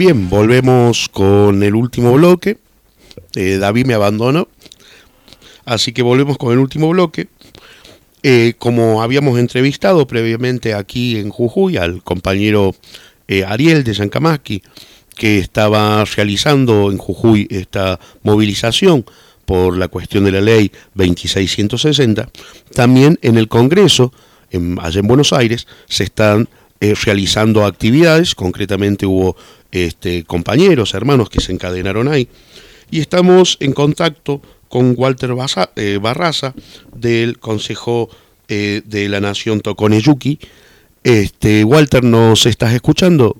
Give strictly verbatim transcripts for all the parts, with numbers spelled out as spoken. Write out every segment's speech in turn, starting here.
Bien, volvemos con el último bloque. Eh, David me abandonó, así que volvemos con el último bloque. Eh, como habíamos entrevistado previamente aquí en Jujuy al compañero eh, Ariel de Yancamaski, que estaba realizando en Jujuy esta movilización por la cuestión de la ley veintiséis ciento sesenta, también en el Congreso, en, allá en Buenos Aires, se están eh, realizando actividades. Concretamente hubo este, compañeros, hermanos que se encadenaron ahí, y estamos en contacto con Walter Barraza del Consejo eh, de la Nación Toconeyuki. Este, Walter, ¿nos estás escuchando?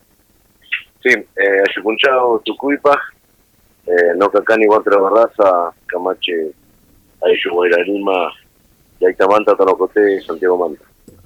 Sí, eh, Ayupunchao, Tucuipa, eh, no Cacani, Walter Barraza, Camache, Ayuhuayra Lima, Yaitamanta, Tonocoté, Santiago Manta.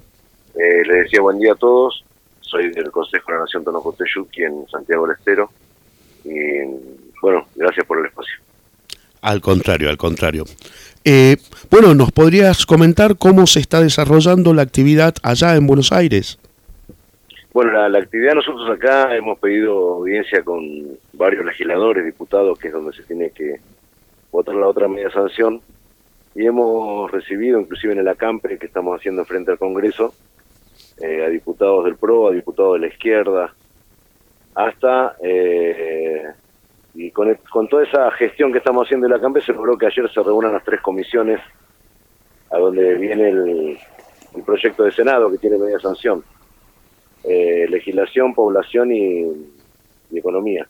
Eh, les decía buen día a todos, soy del Consejo de la Nación Tonocoté-Yuki en Santiago del Estero, y bueno, gracias por el espacio. Al contrario, al contrario. Eh, bueno, ¿nos podrías comentar cómo se está desarrollando la actividad allá en Buenos Aires? Bueno, la, la actividad nosotros acá hemos pedido audiencia con varios legisladores, diputados, que es donde se tiene que votar la otra media sanción, y hemos recibido, inclusive en el acampe que estamos haciendo frente al Congreso, eh, a diputados del P R O, a diputados de la izquierda, hasta... Eh, y con, el, con toda esa gestión que estamos haciendo en la acampe se logró que ayer se reúnan las tres comisiones a donde viene el, el proyecto de Senado que tiene media sanción. Eh, legislación, población y, y economía.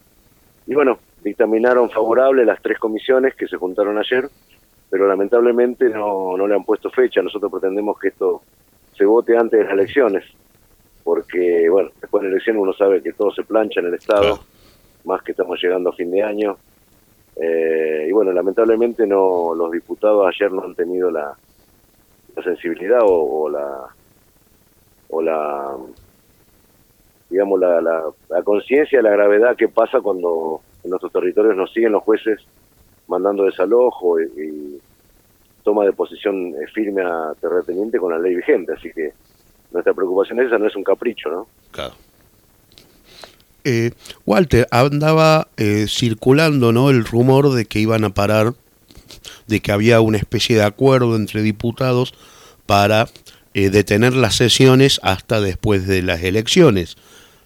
Y bueno, dictaminaron favorable las tres comisiones que se juntaron ayer, pero lamentablemente no, no le han puesto fecha. Nosotros pretendemos que esto se vote antes de las elecciones, porque bueno, después de la elección uno sabe que todo se plancha en el Estado, más que estamos llegando a fin de año. Eh, y bueno, lamentablemente no, los diputados ayer no han tenido la, la sensibilidad o, o la o la digamos la, la, la conciencia de la gravedad que pasa cuando en nuestros territorios nos siguen los jueces mandando desalojo y, y toma de posición firme a terrateniente con la ley vigente. Así que nuestra preocupación esa no es un capricho, ¿no? Claro. Eh, Walter, andaba eh, circulando, ¿no?, el rumor de que iban a parar, de que había una especie de acuerdo entre diputados para eh, detener las sesiones hasta después de las elecciones.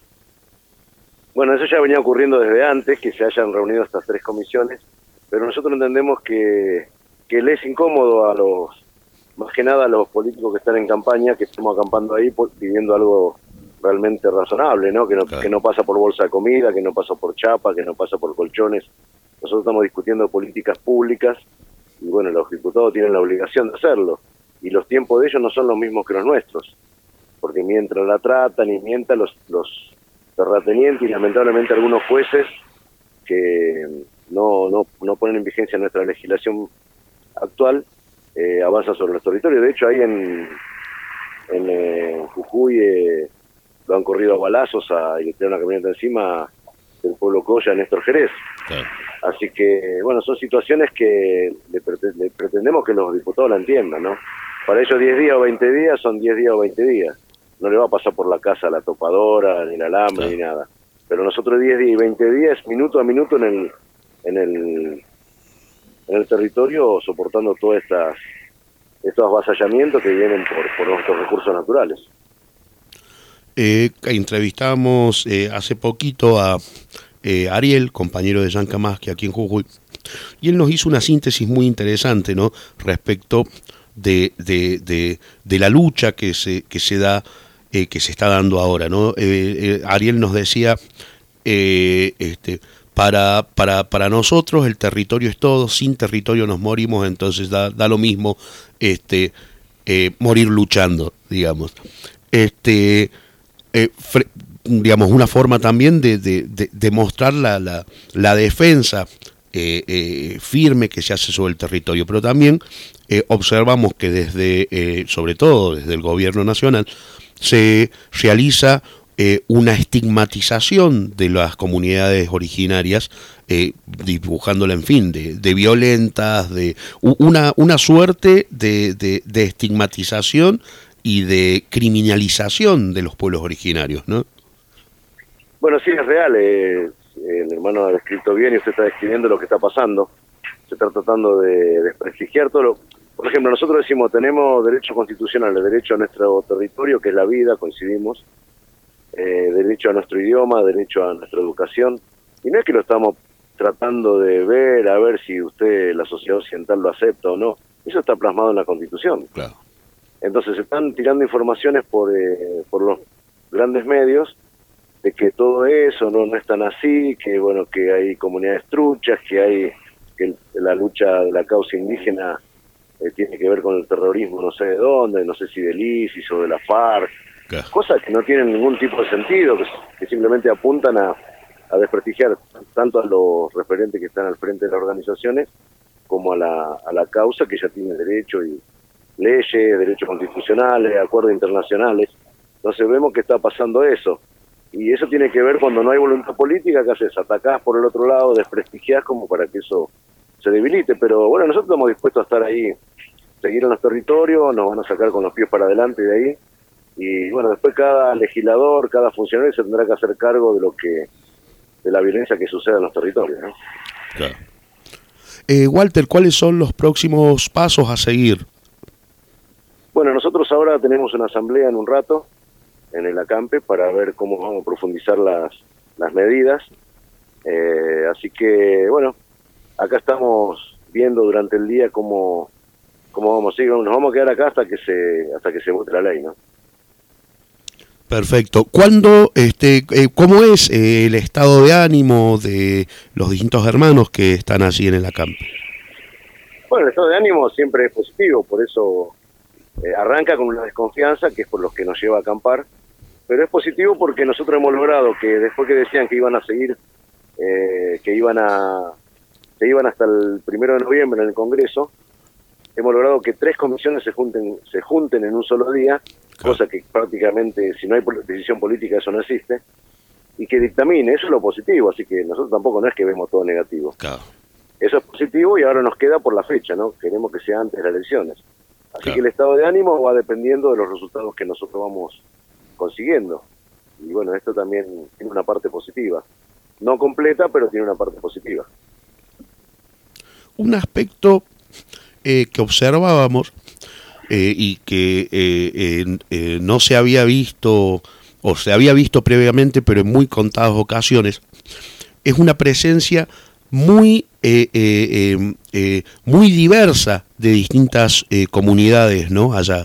Bueno, eso ya venía ocurriendo desde antes, que se hayan reunido estas tres comisiones, pero nosotros entendemos que, que le es incómodo a los, más que nada a los políticos que están en campaña, que estamos acampando ahí pidiendo algo realmente razonable, ¿no? Que no, claro. que no pasa por bolsa de comida, que no pasa por chapa, que no pasa por colchones. Nosotros estamos discutiendo políticas públicas y bueno, los diputados tienen la obligación de hacerlo. Y los tiempos de ellos no son los mismos que los nuestros, porque mientras la tratan y mientras los, los terratenientes y lamentablemente algunos jueces que no, no, no ponen en vigencia nuestra legislación actual, eh, avanzan sobre los territorios. De hecho, ahí en, en eh, Jujuy... Eh, lo han corrido a balazos a, y le tiraron una camioneta encima del pueblo Coya, Néstor Jerez. Sí. Así que, bueno, son situaciones que le, prete, le pretendemos que los diputados la entiendan, ¿no? Para ellos diez días o veinte días son diez días o veinte días. No le va a pasar por la casa la topadora, ni el alambre, sí. ni nada. Pero nosotros diez días y veinte días, minuto a minuto en el en el, en el territorio, soportando todos estas, estos avasallamientos que vienen por, por nuestros recursos naturales. Eh, entrevistamos eh, hace poquito a eh, Ariel, compañero de Yancamaski aquí en Jujuy, y él nos hizo una síntesis muy interesante, ¿no?, respecto de, de, de, de la lucha que se, que se da, eh, que se está dando ahora, ¿no? Eh, eh, Ariel nos decía, eh, este, para, para, para nosotros el territorio es todo, sin territorio nos morimos, entonces da, da lo mismo este, eh, morir luchando, digamos. Este... Eh, fre, digamos, una forma también de, de, de, de mostrar la, la, la defensa eh, eh, firme que se hace sobre el territorio, pero también eh, observamos que desde, eh, sobre todo desde el gobierno nacional, se realiza eh, una estigmatización de las comunidades originarias, eh, dibujándola, en fin, de, de violentas, de una, una suerte de, de, de estigmatización y de criminalización de los pueblos originarios, ¿no? Bueno, sí, es real. Eh, el hermano ha descrito bien y usted está describiendo lo que está pasando. Se está tratando de desprestigiar todo lo... Por ejemplo, nosotros decimos, tenemos derecho constitucional, el derecho a nuestro territorio, que es la vida, coincidimos, eh, derecho a nuestro idioma, derecho a nuestra educación, y no es que lo estamos tratando de ver, a ver si usted, la sociedad occidental, lo acepta o no. Eso está plasmado en la Constitución. Claro. Entonces se están tirando informaciones por, eh, por los grandes medios de que todo eso no, no es tan así, que bueno, que hay comunidades truchas, que hay que el, la lucha de la causa indígena eh, tiene que ver con el terrorismo no sé de dónde, no sé si del ISIS o de la FARC, claro. Cosas que no tienen ningún tipo de sentido, que, que simplemente apuntan a, a desprestigiar tanto a los referentes que están al frente de las organizaciones como a la, a la causa, que ya tiene derecho y leyes, derechos constitucionales, acuerdos internacionales. Entonces vemos que está pasando eso. Y eso tiene que ver cuando no hay voluntad política, que haces, atacás por el otro lado, desprestigiás como para que eso se debilite. Pero bueno, nosotros estamos dispuestos a estar ahí, seguir en los territorios, nos van a sacar con los pies para adelante de ahí. Y bueno, después cada legislador, cada funcionario se tendrá que hacer cargo de lo que, de la violencia que sucede en los territorios, ¿no? Claro. Eh, Walter, ¿cuáles son los próximos pasos a seguir? Bueno, nosotros ahora tenemos una asamblea en un rato, en el acampe, para ver cómo vamos a profundizar las, las medidas. Eh, así que, bueno, acá estamos viendo durante el día cómo, cómo vamos a seguir. Nos vamos a quedar acá hasta que se hasta que se vote la ley, ¿no? Perfecto. ¿Cuándo, este, eh, cómo es eh, el estado de ánimo de los distintos hermanos que están allí en el acampe? Bueno, el estado de ánimo siempre es positivo, por eso eh, arranca con una desconfianza, que es por los que nos lleva a acampar, pero es positivo porque nosotros hemos logrado que después que decían que iban a seguir, eh, que iban a, que iban hasta el primero de noviembre en el Congreso, hemos logrado que tres comisiones se junten, se junten en un solo día, claro. Cosa que prácticamente, si no hay decisión política, eso no existe, y que dictamine, eso es lo positivo, así que nosotros tampoco no es que vemos todo negativo. Claro. Eso es positivo y ahora nos queda por la fecha, ¿no? Queremos que sea antes de las elecciones. Así claro. Que el estado de ánimo va dependiendo de los resultados que nosotros vamos consiguiendo. Y bueno, esto también tiene una parte positiva. No completa, pero tiene una parte positiva. Un aspecto eh, que observábamos eh, y que eh, eh, eh, no se había visto, o se había visto previamente, pero en muy contadas ocasiones, es una presencia muy eh, eh, eh, eh, muy diversa de distintas eh, comunidades, ¿no? Allá.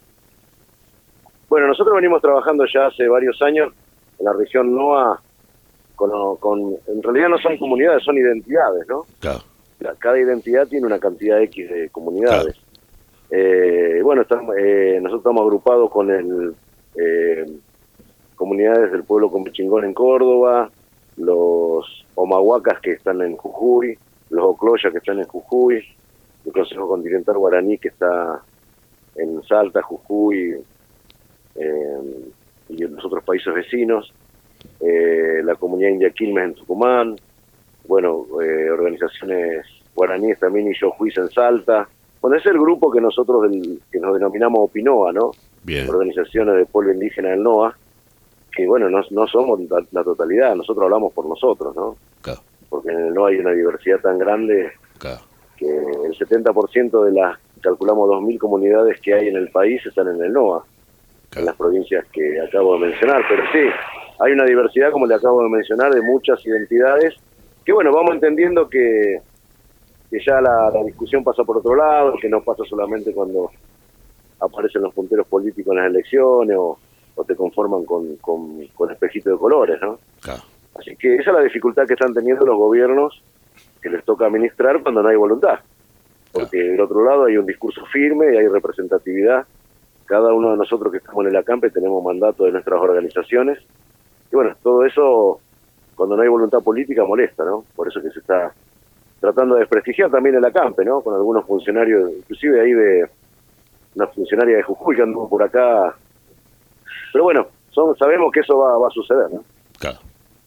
Bueno, nosotros venimos trabajando ya hace varios años en la región NOA con, con en realidad no son comunidades, son identidades, ¿no? Claro. Cada identidad tiene una cantidad X de comunidades. Claro. Eh, bueno, estamos, eh, nosotros estamos agrupados con el eh, comunidades del pueblo Comechingón en Córdoba, los Omahuacas que están en Jujuy, los Ocloyas que están en Jujuy, el Consejo Continental Guaraní que está en Salta, Jujuy eh, y en los otros países vecinos, eh, la comunidad india Quilmes en Tucumán, bueno, eh, organizaciones guaraníes también y Yojuís en Salta. Bueno, ese es el grupo que nosotros, del, que nos denominamos OPINOA, ¿no? Bien. Organizaciones de pueblo indígena del NOA, que bueno, no, no somos la, la totalidad, nosotros hablamos por nosotros, ¿no? Claro. Porque en el NOA hay una diversidad tan grande, claro, que el setenta por ciento de las, calculamos dos mil comunidades que hay en el país están en el NOA, claro, en las provincias que acabo de mencionar, pero sí, hay una diversidad, como le acabo de mencionar, de muchas identidades, que bueno, vamos entendiendo que, que ya la, la discusión pasa por otro lado, que no pasa solamente cuando aparecen los punteros políticos en las elecciones o, o te conforman con, con, con espejitos de colores, ¿no? Claro. Así que esa es la dificultad que están teniendo los gobiernos que les toca administrar cuando no hay voluntad. Porque claro, del otro lado hay un discurso firme y hay representatividad. Cada uno de nosotros que estamos en el acampe tenemos mandato de nuestras organizaciones. Y bueno, todo eso, cuando no hay voluntad política, molesta, ¿no? Por eso que se está tratando de desprestigiar también el acampe, ¿no? Con algunos funcionarios, inclusive ahí de una funcionaria de Jujuy que anduvo por acá. Pero bueno, son, sabemos que eso va, va a suceder, ¿no? Claro.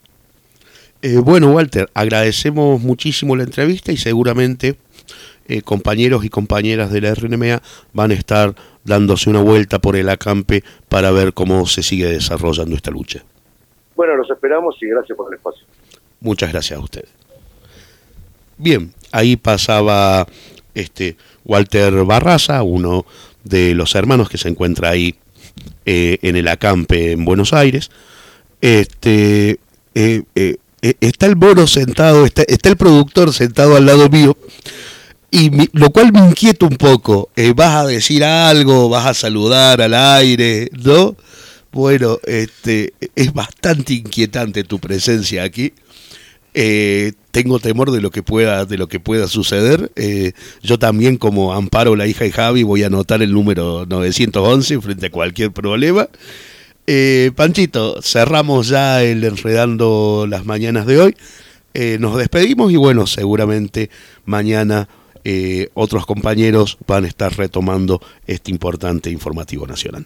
Eh, bueno, Walter, agradecemos muchísimo la entrevista y seguramente eh, compañeros y compañeras de la R N M A van a estar dándose una vuelta por el acampe para ver cómo se sigue desarrollando esta lucha. Bueno, los esperamos y gracias por el espacio. Muchas gracias a ustedes. Bien, ahí pasaba este Walter Barraza, uno de los hermanos que se encuentra ahí eh, en el acampe en Buenos Aires. Este eh, eh, eh, está el mono sentado, está, está el productor sentado al lado mío, y mi, lo cual me inquieta un poco. Eh, ¿Vas a decir algo? ¿Vas a saludar al aire? ¿No? Bueno, este es bastante inquietante tu presencia aquí. Eh, tengo temor de lo que pueda de lo que pueda suceder. Eh, yo también, como Amparo, la hija de Javi, voy a anotar el número novecientos once frente a cualquier problema. Eh, Panchito, cerramos ya el Enredando las Mañanas de hoy. Eh, nos despedimos y bueno, seguramente mañana eh, otros compañeros van a estar retomando este importante informativo nacional.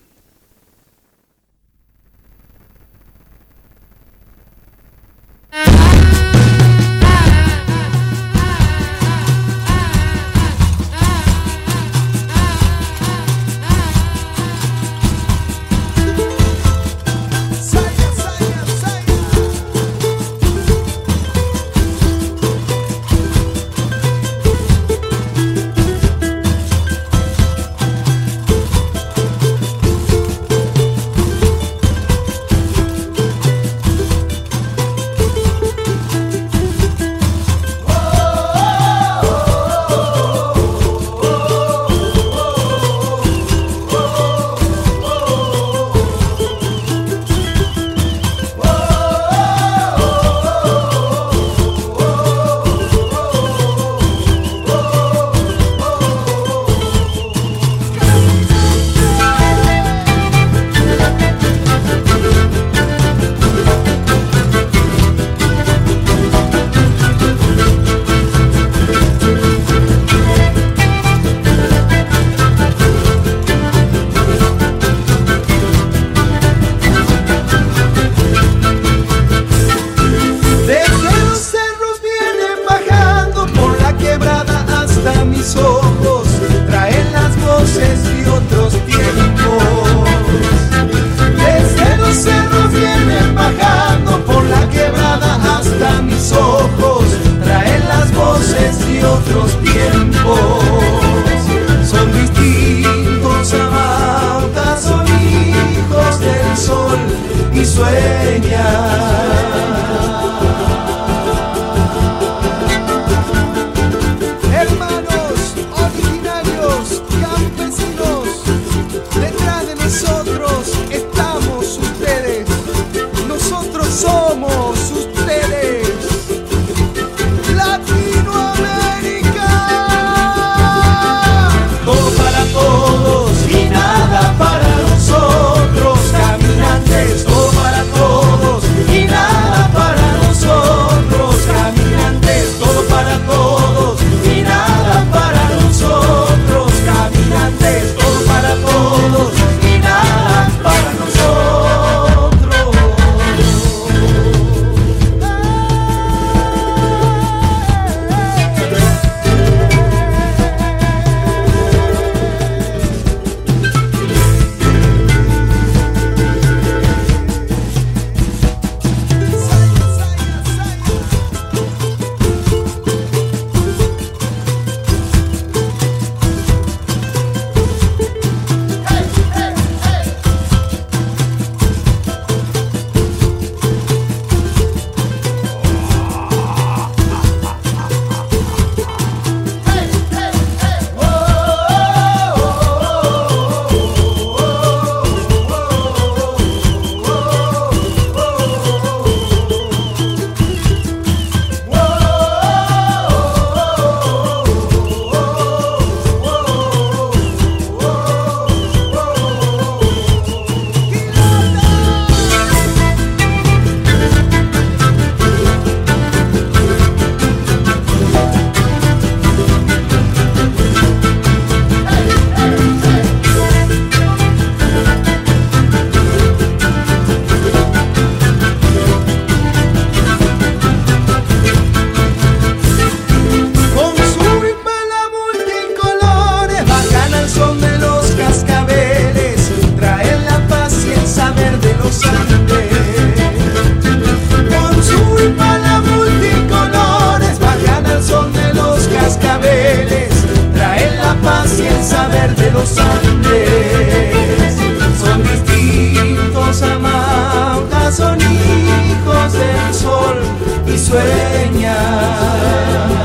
los Andes. Son distintos a Mauca, son hijos del sol y sueñan.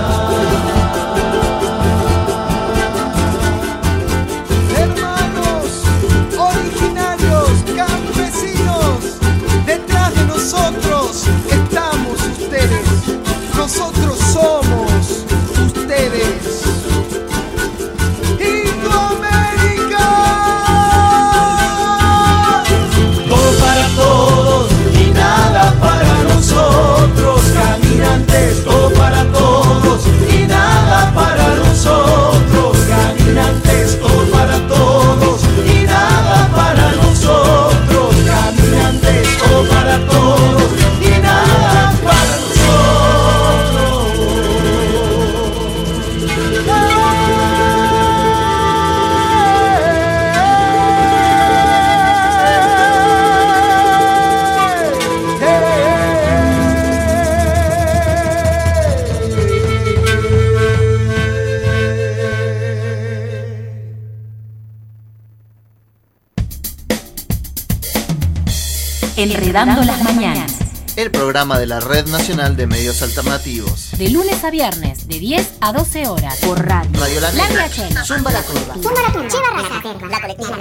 Nosotros estamos ustedes, nosotros somos ustedes. Indoamérica. Todo para todos y nada para nosotros, caminantes. Todo para todos y nada para nosotros, caminantes. Todo para todos y nada para nosotros, caminantes. Todo para todos. Enredando las mañanas. El programa de la Red Nacional de Medios Alternativos. De lunes a viernes, de diez a doce horas. Por radio. Radio La Negra. Zumba la Curva. Zumba la Curva. La colectiva.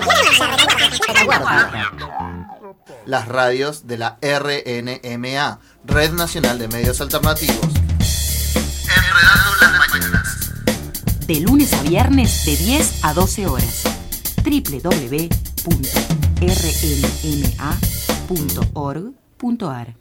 Las radios de la R N M A, Red Nacional de Medios Alternativos. Enredando las mañanas. De lunes a viernes, de diez a doce horas. doble u doble u doble u punto r n m a punto org punto a r